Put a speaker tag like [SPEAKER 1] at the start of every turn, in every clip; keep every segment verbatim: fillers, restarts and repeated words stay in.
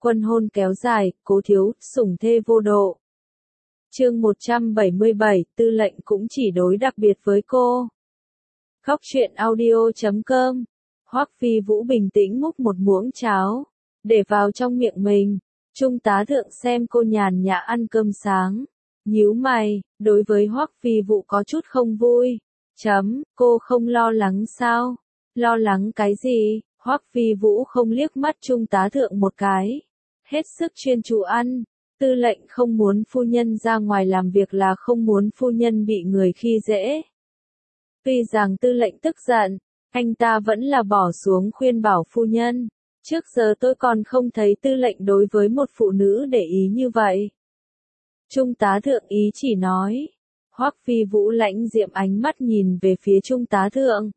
[SPEAKER 1] Quân hôn kéo dài, Cố Thiếu, sủng thê vô độ. Chương một trăm bảy mươi bảy, Tư lệnh cũng chỉ đối đặc biệt với cô. Khóc chuyện audio chấm com. Hoắc Phi Vũ bình tĩnh múc một muỗng cháo, để vào trong miệng mình. Trung tá thượng xem cô nhàn nhã ăn cơm sáng, nhíu mày, đối với Hoắc Phi Vũ có chút không vui. Chấm, cô không lo lắng sao? Lo lắng cái gì? Hoắc Phi Vũ không liếc mắt Trung tá thượng một cái, hết sức chuyên chú ăn. Tư lệnh không muốn phu nhân ra ngoài làm việc là không muốn phu nhân bị người khi dễ. Tuy rằng tư lệnh tức giận, anh ta vẫn là bỏ xuống khuyên bảo phu nhân. Trước giờ tôi còn không thấy tư lệnh đối với một phụ nữ để ý như vậy. Trung tá thượng ý chỉ nói. Hoắc Phi Vũ lãnh diệm ánh mắt nhìn về phía Trung tá thượng.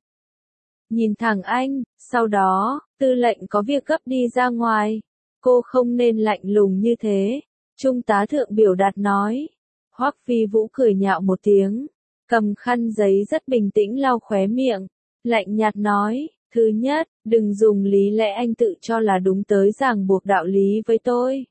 [SPEAKER 1] Nhìn thẳng anh, sau đó, tư lệnh có việc gấp đi ra ngoài. Cô không nên lạnh lùng như thế. Trung tá thượng biểu đạt nói. Hoắc Phi Vũ cười nhạo một tiếng, cầm khăn giấy rất bình tĩnh lau khóe miệng, lạnh nhạt nói, thứ nhất, đừng dùng lý lẽ anh tự cho là đúng tới ràng buộc đạo lý với tôi.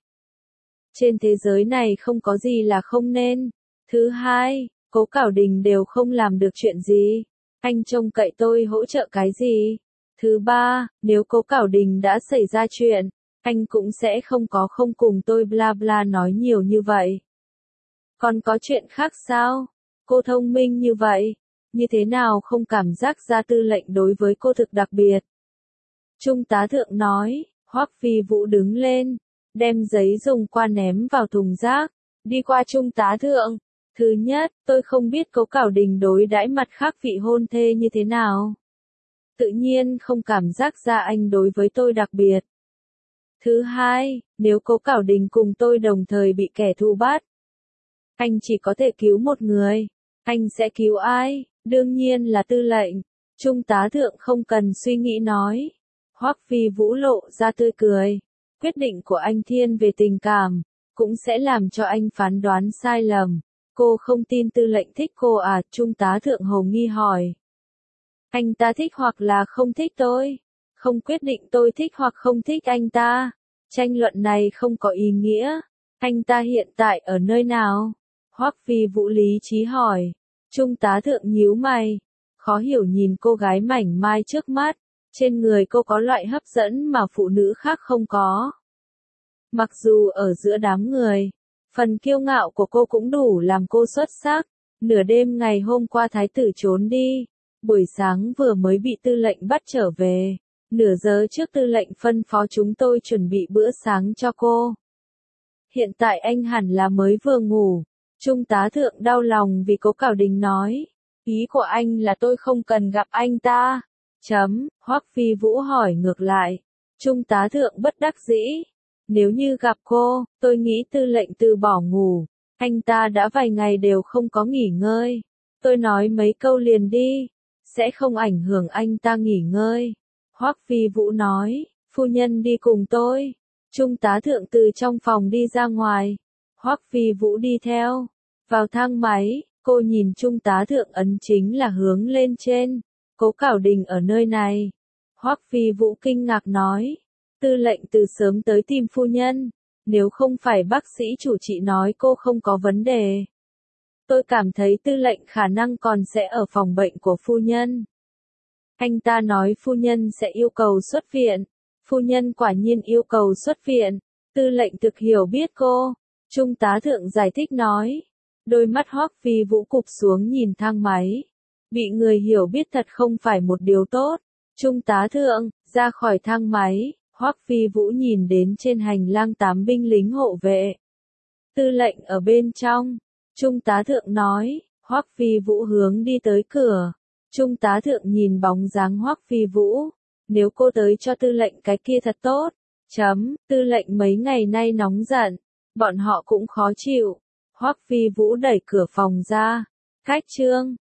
[SPEAKER 1] Trên thế giới này không có gì là không nên. Thứ hai, Cố Cảo Đình đều không làm được chuyện gì, anh trông cậy tôi hỗ trợ cái gì. Thứ ba, nếu Cố Cảo Đình đã xảy ra chuyện, anh cũng sẽ không có không cùng tôi bla bla nói nhiều như vậy. Còn có chuyện khác sao? Cô thông minh như vậy, như thế nào không cảm giác ra tư lệnh đối với cô thực đặc biệt? Trung tá thượng nói. Hoắc Phi Vũ đứng lên, đem giấy dùng qua ném vào thùng rác, đi qua Trung tá thượng. Thứ nhất, tôi không biết Cố Cảo Đình đối đãi mặt khác vị hôn thê như thế nào. Tự nhiên không cảm giác ra anh đối với tôi đặc biệt. Thứ hai, nếu Cố Cảo Đình cùng tôi đồng thời bị kẻ thù bắt, anh chỉ có thể cứu một người. Anh sẽ cứu ai? Đương nhiên là tư lệnh. Trung tá thượng không cần suy nghĩ nói. Hoắc Phi Vũ lộ ra tươi cười. Quyết định của anh thiên về tình cảm, cũng sẽ làm cho anh phán đoán sai lầm. Cô không tin tư lệnh thích cô à? Trung tá thượng hồ nghi hỏi. Anh ta thích hoặc là không thích tôi? Không quyết định tôi thích hoặc không thích anh ta. Tranh luận này không có ý nghĩa. Anh ta hiện tại ở nơi nào? Hoắc Phi Vũ lý trí hỏi. Trung tá thượng nhíu mày, khó hiểu nhìn cô gái mảnh mai trước mắt. Trên người cô có loại hấp dẫn mà phụ nữ khác không có. Mặc dù ở giữa đám người, phần kiêu ngạo của cô cũng đủ làm cô xuất sắc. Nửa đêm ngày hôm qua thái tử trốn đi, buổi sáng vừa mới bị tư lệnh bắt trở về. Nửa giờ trước tư lệnh phân phó chúng tôi chuẩn bị bữa sáng cho cô. Hiện tại anh hẳn là mới vừa ngủ. Trung tá thượng đau lòng vì Cố Cảo Đình nói. Ý của anh là tôi không cần gặp anh ta. Chấm, Hoắc Phi Vũ hỏi ngược lại. Trung tá thượng bất đắc dĩ. Nếu như gặp cô, tôi nghĩ tư lệnh từ bỏ ngủ. Anh ta đã vài ngày đều không có nghỉ ngơi. Tôi nói mấy câu liền đi, sẽ không ảnh hưởng anh ta nghỉ ngơi. Hoắc Phi Vũ nói, phu nhân đi cùng tôi. Trung tá thượng từ trong phòng đi ra ngoài. Hoắc Phi Vũ đi theo. Vào thang máy, cô nhìn Trung tá thượng ấn chính là hướng lên trên. Cố Cảo Đình ở nơi này. Hoắc Phi Vũ kinh ngạc nói. Tư lệnh từ sớm tới tìm phu nhân. Nếu không phải bác sĩ chủ trị nói cô không có vấn đề, tôi cảm thấy tư lệnh khả năng còn sẽ ở phòng bệnh của phu nhân. Anh ta nói phu nhân sẽ yêu cầu xuất viện. Phu nhân quả nhiên yêu cầu xuất viện. Tư lệnh thực hiểu biết cô. Trung tá thượng giải thích nói. Đôi mắt Hoắc Phi Vũ cụp xuống nhìn thang máy. Bị người hiểu biết thật không phải một điều tốt. Trung tá thượng, ra khỏi thang máy, Hoắc Phi Vũ nhìn đến trên hành lang tám binh lính hộ vệ. Tư lệnh ở bên trong. Trung tá thượng nói. Hoắc Phi Vũ hướng đi tới cửa. Trung tá thượng nhìn bóng dáng Hoắc Phi Vũ. Nếu cô tới cho tư lệnh cái kia thật tốt. Chấm, tư lệnh mấy ngày nay nóng giận. Bọn họ cũng khó chịu. Hoắc Phi Vũ đẩy cửa phòng ra. Khách trương.